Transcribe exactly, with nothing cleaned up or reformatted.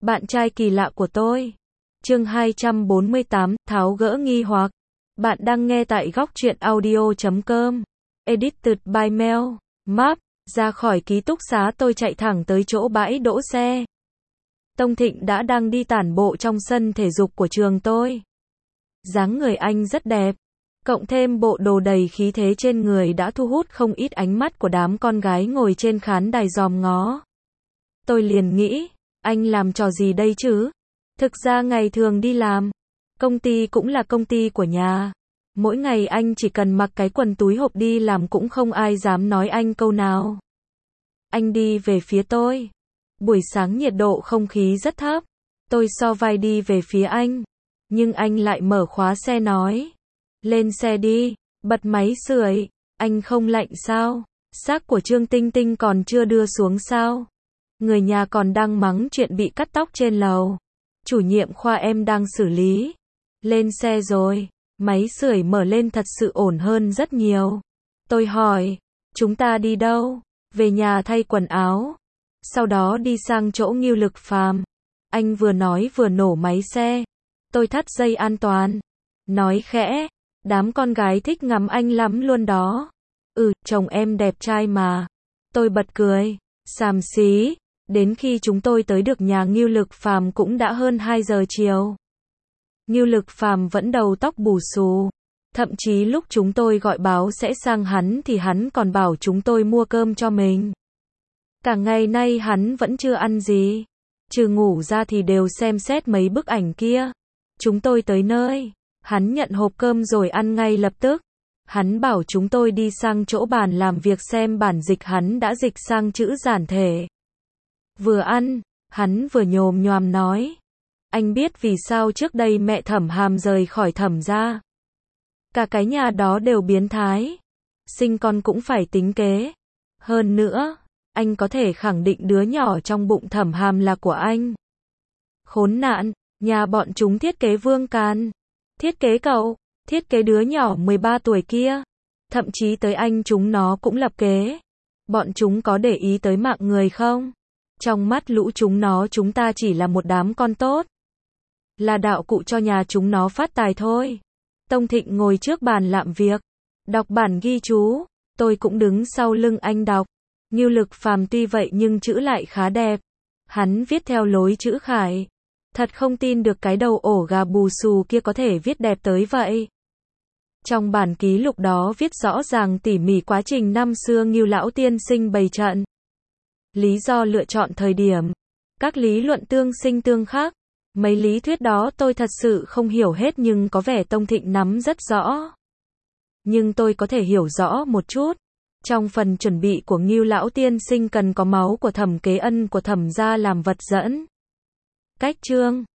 Bạn trai kỳ lạ của tôi. Chương hai trăm bốn mươi tám, tháo gỡ nghi hoặc. Bạn đang nghe tại góc truyện audio chấm com. Edited by Mel. Map. Ra khỏi ký túc xá tôi chạy thẳng tới chỗ bãi đỗ xe. Tông Thịnh đã đang đi tản bộ trong sân thể dục của trường tôi. Dáng người anh rất đẹp. Cộng thêm bộ đồ đầy khí thế trên người đã thu hút không ít ánh mắt của đám con gái ngồi trên khán đài dòm ngó. Tôi liền nghĩ, anh làm trò gì đây chứ? Thực ra ngày thường đi làm, công ty cũng là công ty của nhà. Mỗi ngày anh chỉ cần mặc cái quần túi hộp đi làm cũng không ai dám nói anh câu nào. Anh đi về phía tôi. Buổi sáng nhiệt độ không khí rất thấp. Tôi so vai đi về phía anh. Nhưng anh lại mở khóa xe nói. Lên xe đi, bật máy sưởi. Anh không lạnh sao? Xác của Trương Tinh Tinh còn chưa đưa xuống sao? Người nhà còn đang mắng chuyện bị cắt tóc trên lầu. Chủ nhiệm khoa em đang xử lý. Lên xe rồi. Máy sưởi mở lên thật sự ổn hơn rất nhiều. Tôi hỏi, chúng ta đi đâu? Về nhà thay quần áo. Sau đó đi sang chỗ Ngưu Lực Phàm. Anh vừa nói vừa nổ máy xe. Tôi thắt dây an toàn. Nói khẽ, đám con gái thích ngắm anh lắm luôn đó. Ừ, chồng em đẹp trai mà. Tôi bật cười, xàm xí. Đến khi chúng tôi tới được nhà Ngưu Lực Phàm cũng đã hơn hai giờ chiều. Ngưu Lực Phàm vẫn đầu tóc bù xù. Thậm chí lúc chúng tôi gọi báo sẽ sang hắn thì hắn còn bảo chúng tôi mua cơm cho mình. Cả ngày nay hắn vẫn chưa ăn gì. Trừ ngủ ra thì đều xem xét mấy bức ảnh kia. Chúng tôi tới nơi. Hắn nhận hộp cơm rồi ăn ngay lập tức. Hắn bảo chúng tôi đi sang chỗ bàn làm việc xem bản dịch hắn đã dịch sang chữ giản thể. Vừa ăn, hắn vừa nhồm nhoàm nói. Anh biết vì sao trước đây mẹ Thẩm Hàm rời khỏi Thẩm gia. Cả cái nhà đó đều biến thái. Sinh con cũng phải tính kế. Hơn nữa, anh có thể khẳng định đứa nhỏ trong bụng Thẩm Hàm là của anh. Khốn nạn, nhà bọn chúng thiết kế Vương Can. Thiết kế cậu, thiết kế đứa nhỏ mười ba tuổi kia. Thậm chí tới anh chúng nó cũng lập kế. Bọn chúng có để ý tới mạng người không? Trong mắt lũ chúng nó chúng ta chỉ là một đám con tốt. Là đạo cụ cho nhà chúng nó phát tài thôi. Tông Thịnh ngồi trước bàn làm việc. Đọc bản ghi chú. Tôi cũng đứng sau lưng anh đọc. Ngưu Lực Phàm tuy vậy nhưng chữ lại khá đẹp. Hắn viết theo lối chữ khải. Thật không tin được cái đầu ổ gà bù xù kia có thể viết đẹp tới vậy. Trong bản ký lục đó viết rõ ràng tỉ mỉ quá trình năm xưa Ngưu lão tiên sinh bày trận. Lý do lựa chọn thời điểm. Các lý luận tương sinh tương khắc. Mấy lý thuyết đó tôi thật sự không hiểu hết nhưng có vẻ Tông Thịnh nắm rất rõ. Nhưng tôi có thể hiểu rõ một chút. Trong phần chuẩn bị của Ngưu lão tiên sinh cần có máu của Thẩm Kế Ân của Thẩm gia làm vật dẫn. Cách chương